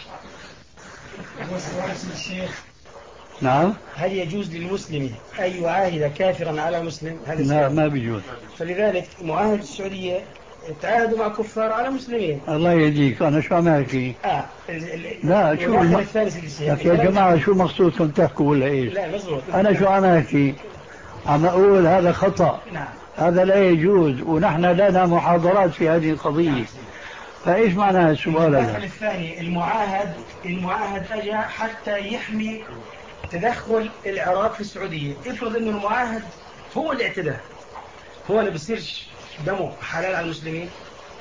نعم. هل يجوز للمسلم أن يعاهد كافرا على مسلم؟ لا ما بيجوز. فلذلك معاهد السعودية تعاهدوا مع كفار على مسلمين. الله يهديك. أنا شو عم أحكي؟ آه. لا شو الم... لك يا جماعة شو مقصودكم تحكوا ولا إيش؟ لا مزبوط. أنا شو عم أحكي؟ عم أقول هذا خطأ. نعم. هذا لا يجوز، ونحن لنا محاضرات في هذه القضية. فإيش معنى السؤال هذا؟ الثاني المعاهد المعاهد أجى حتى يحمي تدخل العراق في السعودية. افرض انه المعاهد هو اللي اعتدى، هو اللي بيصيرش دمه حلال على المسلمين.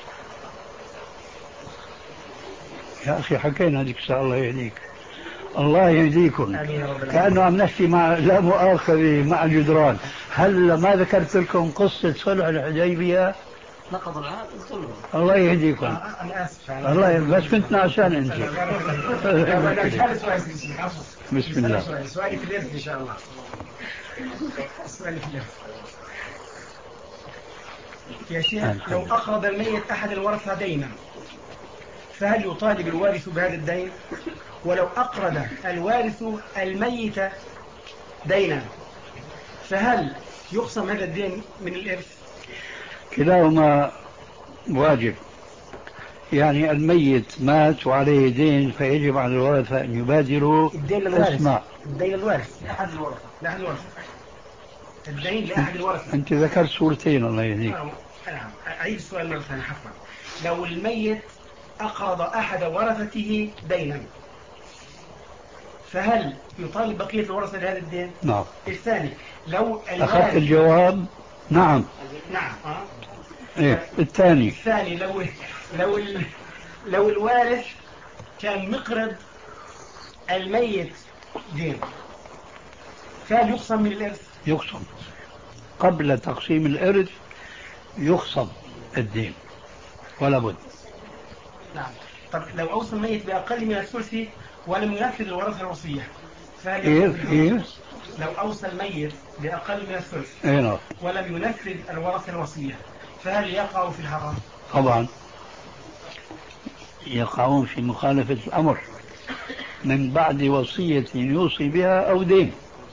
يا أخي حكينا هذيك الساعة. الله يهديك. الله يهديكم. كأنه عم نحكي مع لا مؤاخذة مع الجدران. هل ما ذكرت لكم قصة صلح الحديبية؟ نقض العهد. الله يهديكم. أنا آسف. الله بس كنت عشان أنت. بسم الله. سؤالي في الإرث إن شاء الله. سؤالي في الإرث يا شيخ، لو أقرض الميت أحد الورثة دينا فهل يطالب الوارث بهذا الدين؟ ولو أقرض الوارث الميت دينا فهل يقسم هذا الدين من الإرث؟ كلاهما واجب. يعني الميت مات وعليه دين فيجب على الورثة أن يبادروا. الدين للوارث. اسمع. الدين للوارث. لأحد الورثة. لأحد الورثة. الدين لأحد الورثة. أنت ذكرت صورتين. الله يهديك. نعم. أعيد السؤال مرة ثانية حفظا. لو الميت أقرض أحد ورثته دينا فهل يطالب بقية الورثة بهذا الدين؟ نعم. الثاني لو أخذت الجواب. نعم. نعم. آه. إيه الثاني. الثاني لو لو ال... لو الوارث كان مقرض الميت دين فهل يقسم من الإرث؟ يقسم. قبل تقسيم الإرث يقسم الدين ولا بد. نعم. طب لو أوصى الميت بأقل من الثلث ولم ينفذ الورثة الوصية فهل إيه إيه؟ لو أوصى الميت بأقل من الثلث إيه ولم ينفذ الورثة الوصية فهل يقع في الحرام؟ طبعا يقعون في مخالفة الأمر من بعد وصية يوصي بها أو دين.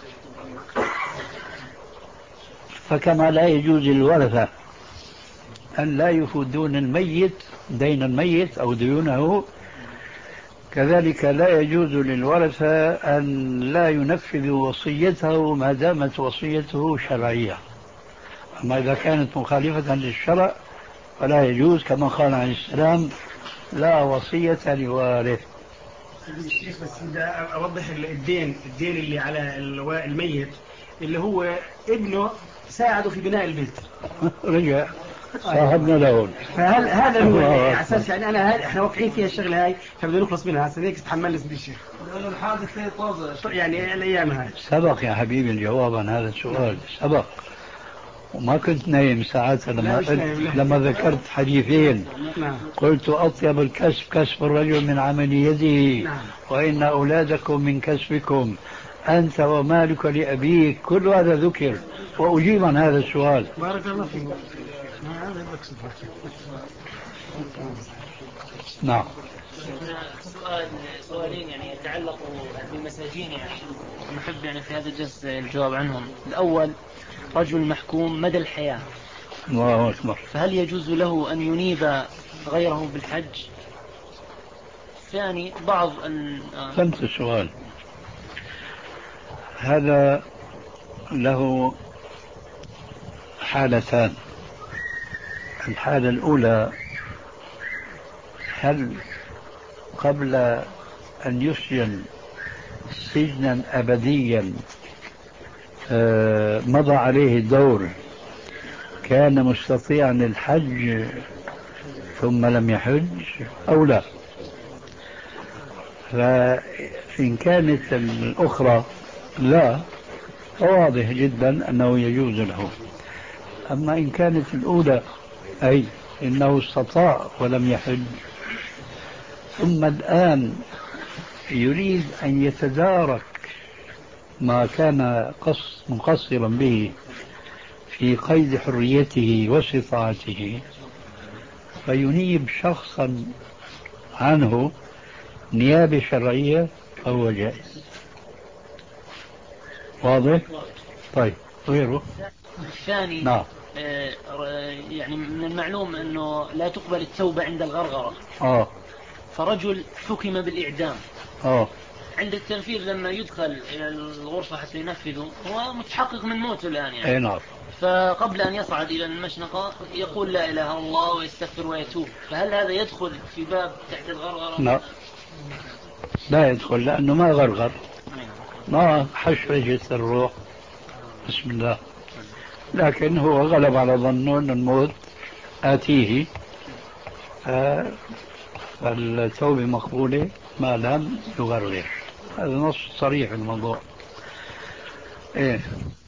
فكما لا يجوز للورثة أن لا يفدون الميت دين الميت أو ديونه، كذلك لا يجوز للورثة أن لا ينفذوا وصيته ما دامت وصيته شرعية. أما إذا كانت مخالفة للشرع فلا يجوز، كما قال عليه السلام لا وصية لوارث. الشيخ بس بدي أوضح الدين الدين اللي على الميت اللي هو ابنه ساعده في بناء البيت رجع صاحبنا له. فهل هذا هو على اساس يعني انا احنا واقعين فيها الشغله هاي فبدنا نخلص منها هسه هيك تحملنا سيدي الشيخ لانه الحادث هي طازه يعني الايام هاي. سبق يا حبيبي الجواب عن هذا السؤال سبق وما كنت نايم ساعتها لما لما ذكرت حديثين. نعم. قلت أطيب الكسب كسب الرجل من عمل يده. نعم. وإن أولادكم من كسبكم أنت ومالك لأبيك. كل هذا ذكر وأجيب عن هذا السؤال. بارك الله فيك. نعم. سؤال سؤالين يعني يتعلقوا بالمساجين يعني نحب يعني في هذا الجلسة الجواب عنهم. الأول رجل محكوم مدى الحياة. الله أكبر. فهل يجوز له أن ينيب غيره بالحج؟ ثاني بعض أن فهمت السؤال. هذا له حالتان. الحالة الأولى، هل قبل أن يسجن سجنا أبديا مضى عليه الدور كان مستطيعا الحج ثم لم يحج أو لا؟ فإن كانت الأخرى لا، فواضح جدا أنه يجوز له. أما إن كانت الأولى أي إنه استطاع ولم يحج، ثم الآن يريد أن يتدارك ما كان قص مقصرا به في قيد حريته واستطاعته، فينيب شخصا عنه نيابة شرعية، فهو جائز. واضح؟ طيب غيره؟ الثاني نعم. يعني من المعلوم أنه لا تقبل التوبة عند الغرغرة. آه. فرجل حكم بالإعدام. آه. عند التنفيذ لما يدخل إلى الغرفة حتى ينفذه هو متحقق من موته الآن يعني. أي نعم. فقبل أن يصعد إلى المشنقة يقول لا إله إلا الله ويستغفر ويتوب، فهل هذا يدخل في باب تحت الغرغرة؟ لا، لا يدخل، لأنه ما غرغر، ما حش رجس الروح، بسم الله. لكن هو غلب على ظنه أن الموت آتيه، فالتوبة مقبولة ما لم يغرغر. هذا نص صريح في الموضوع. إيه؟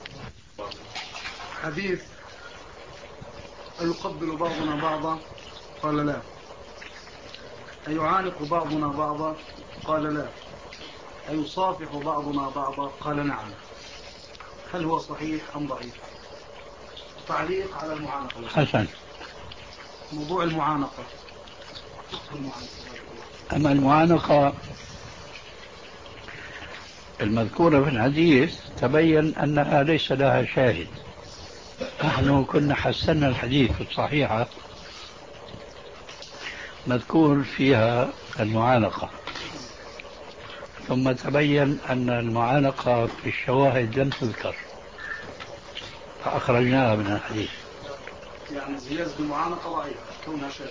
حديث أيقبل بعضنا بعضا؟ قال لا. أيعانق بعضنا بعضا؟ قال لا. أيصافح بعضنا بعضا؟ قال نعم. هل هو صحيح أم ضعيف؟ تعليق على المعانقة. حسن. موضوع المعانقة. أما المعانقة المذكورة في الحديث تبين أنها ليس لها شاهد. نحن كنا حسنا الحديث في الصحيحة مذكور فيها المعانقة، ثم تبين أن المعانقة في الشواهد لم تذكر فأخرجناها من الحديث. يعني زيادة المعانقة ضعيفة كونها شاذة.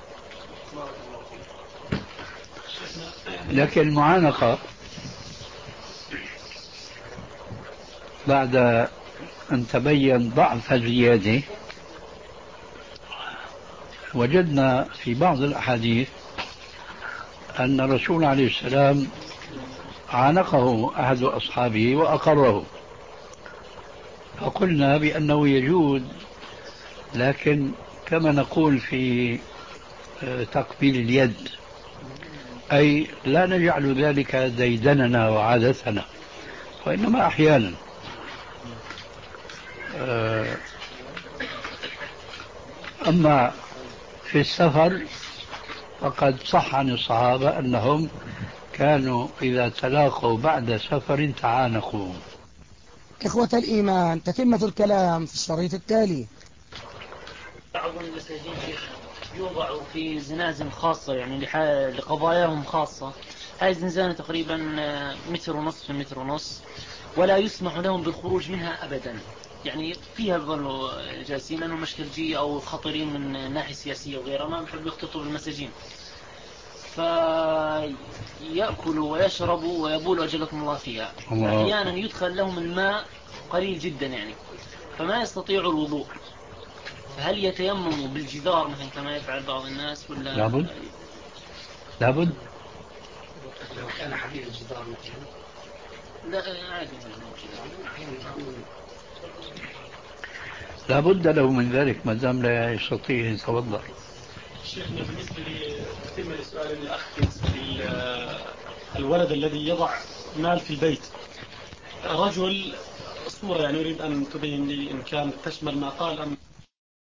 لكن المعانقة بعد أن تبين ضعف الزيادة وجدنا في بعض الأحاديث أن الرسول عليه السلام عانقه أحد أصحابه وأقره، فقلنا بأنه يجوز، لكن كما نقول في تقبيل اليد، أي لا نجعل ذلك ديدننا وعادتنا، وإنما أحيانا. أما في السفر فقد صح عن الصحابة أنهم كانوا إذا تلاقوا بعد سفر تعانقوا. إخوة الإيمان، تتمة الكلام في الشريط التالي. بعض المساجين يوضعوا في زنازن خاصة يعني لقضاياهم خاصة. هاي الزنزانة تقريبا متر ونصف في متر ونصف، ولا يسمح لهم بالخروج منها أبدا. يعني فيها بظلوا جالسين لأنهم مشكلجية أو خطرين من ناحية سياسية وغيرها، ما بحبوا يختلطوا بالمساجين، فيأكلوا ويشربوا ويبولوا أجلكم الله فيها. أحيانا يدخل لهم الماء قليل جدا يعني، فما يستطيعوا الوضوء. فهل يتيمموا بالجدار مثلا كما يفعل بعض الناس ولا لابد؟ لابد لو كان حديث الجدار مثلا لا عادي لابد له من ذلك ما دام لا يستطيع يتوضا. شيخنا بالنسبه لتتم لسؤال الاخ بالنسبه للولد الذي يضع مال في البيت، رجل صورة يعني أريد أن تبين لي إن كانت تشمل ما قال أم